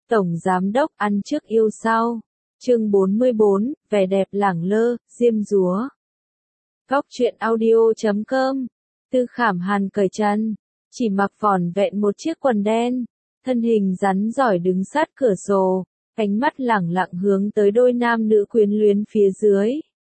Tổng Giám Đốc ăn trước yêu sau. Chương 44, vẻ đẹp lẳng lơ, diêm dúa. Góc truyện audio.com. Tư Khảm Hàn cởi chân, chỉ mặc vỏn vẹn một chiếc quần đen, thân hình rắn giỏi đứng sát cửa sổ, ánh mắt lẳng lặng hướng tới đôi nam nữ quyến luyến phía dưới.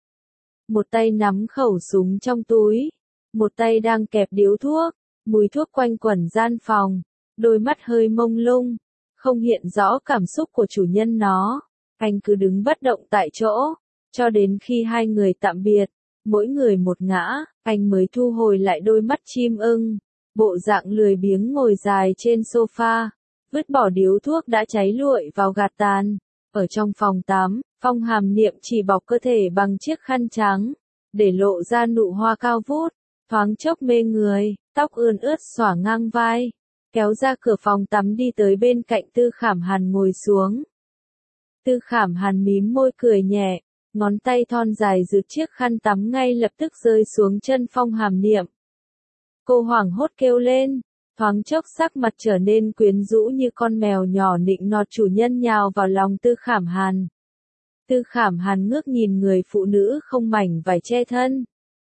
Một tay nắm khẩu súng trong túi, một tay đang kẹp điếu thuốc, mùi thuốc quanh quẩn gian phòng, đôi mắt hơi mông lung, không hiện rõ cảm xúc của chủ nhân nó. Anh cứ đứng bất động tại chỗ, cho đến khi hai người tạm biệt, mỗi người một ngã, anh mới thu hồi lại đôi mắt chim ưng, bộ dạng lười biếng ngồi dài trên sofa, vứt bỏ điếu thuốc đã cháy lụi vào gạt tàn. Ở trong phòng tắm, Phong Hàm Niệm chỉ bọc cơ thể bằng chiếc khăn trắng, để lộ ra nụ hoa cao vút, thoáng chốc mê người, tóc ươn ướt xõa ngang vai, kéo ra cửa phòng tắm đi tới bên cạnh Tư Khảm Hàn ngồi xuống. Tư Khảm Hàn mím môi cười nhẹ, ngón tay thon dài rượt chiếc khăn tắm ngay lập tức rơi xuống chân Phong Hàm Niệm. Cô hoảng hốt kêu lên, thoáng chốc sắc mặt trở nên quyến rũ như con mèo nhỏ nịnh nọt chủ nhân nhào vào lòng Tư Khảm Hàn. Tư Khảm Hàn ngước nhìn người phụ nữ không mảnh vải che thân.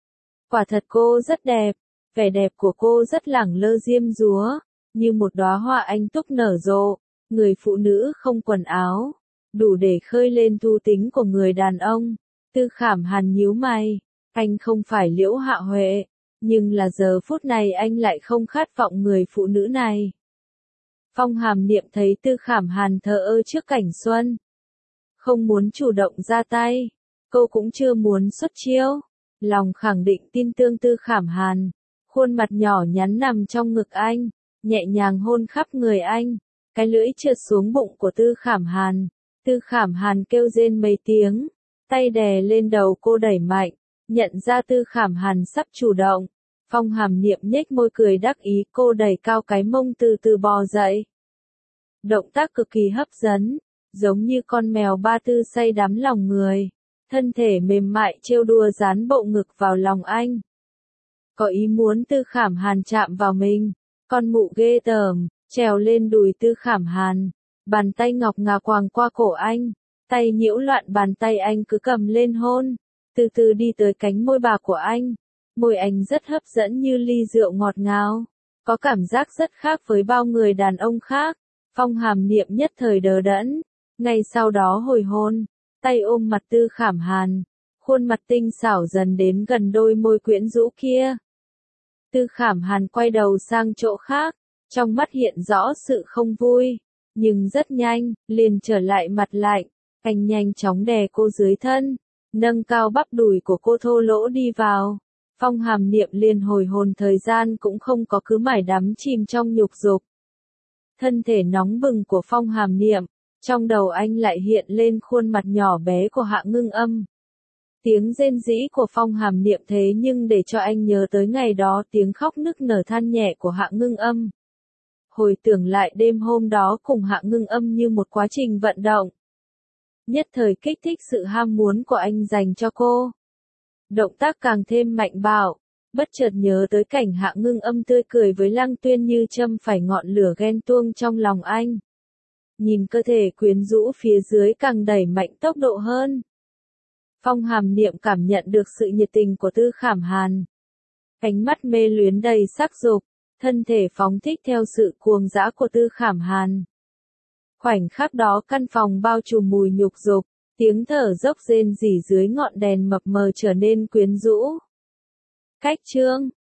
Quả thật cô rất đẹp, vẻ đẹp của cô rất lẳng lơ diêm dúa, như một đóa hoa anh túc nở rộ, người phụ nữ không quần áo, đủ để khơi lên thú tính của người đàn ông. Tư Khảm Hàn nhíu mày, anh không phải Liễu Hạ Huệ, nhưng là giờ phút này anh lại không khát vọng người phụ nữ này. Phong Hàm Niệm thấy Tư Khảm Hàn thờ ơ trước cảnh xuân, không muốn chủ động ra tay, cô cũng chưa muốn xuất chiêu, lòng khẳng định tin tưởng Tư Khảm Hàn, khuôn mặt nhỏ nhắn nằm trong ngực anh, nhẹ nhàng hôn khắp người anh, cái lưỡi trượt xuống bụng của Tư Khảm Hàn. Tư Khảm Hàn kêu rên mấy tiếng, tay đè lên đầu cô đẩy mạnh, nhận ra Tư Khảm Hàn sắp chủ động. Phong Hàm Niệm nhếch môi cười đắc ý, cô đẩy cao cái mông từ từ bò dậy. Động tác cực kỳ hấp dẫn, giống như con mèo ba tư say đắm lòng người, thân thể mềm mại trêu đùa dán bộ ngực vào lòng anh. Có ý muốn Tư Khảm Hàn chạm vào mình, con mụ ghê tởm, trèo lên đùi Tư Khảm Hàn. Bàn tay ngọc ngà quàng qua cổ anh, tay nhiễu loạn bàn tay anh cứ cầm lên hôn, từ từ đi tới cánh môi bạc của anh. Môi anh rất hấp dẫn như ly rượu ngọt ngào, có cảm giác rất khác với bao người đàn ông khác. Phong Hàm Niệm nhất thời đờ đẫn, ngay sau đó hồi hôn, tay ôm mặt Tư Khảm Hàn, khuôn mặt tinh xảo dần đến gần đôi môi quyến rũ kia. Tư Khảm Hàn quay đầu sang chỗ khác, trong mắt hiện rõ sự không vui. Nhưng rất nhanh, liền trở lại mặt lạnh, anh nhanh chóng đè cô dưới thân, nâng cao bắp đùi của cô thô lỗ đi vào. Phong Hàm Niệm liền hồi hồn thời gian cũng không có, cứ mải đắm chìm trong nhục dục. Thân thể nóng bừng của Phong Hàm Niệm, trong đầu anh lại hiện lên khuôn mặt nhỏ bé của Hạ Ngưng Âm. Tiếng rên rỉ của Phong Hàm Niệm thế nhưng để cho anh nhớ tới ngày đó tiếng khóc nức nở than nhẹ của Hạ Ngưng Âm. Hồi tưởng lại đêm hôm đó cùng Hạ Ngưng Âm như một quá trình vận động. Nhất thời kích thích sự ham muốn của anh dành cho cô. Động tác càng thêm mạnh bạo, bất chợt nhớ tới cảnh Hạ Ngưng Âm tươi cười với Lăng Tuyên như châm phải ngọn lửa ghen tuông trong lòng anh. Nhìn cơ thể quyến rũ phía dưới càng đẩy mạnh tốc độ hơn. Phong Hàm Niệm cảm nhận được sự nhiệt tình của Tư Khảm Hàn. Ánh mắt mê luyến đầy sắc dục, thân thể phóng thích theo sự cuồng dã của Tư Khảm Hàn. Khoảnh khắc đó căn phòng bao trùm mùi nhục dục, tiếng thở dốc rên rỉ dưới ngọn đèn mập mờ trở nên quyến rũ. Cách chương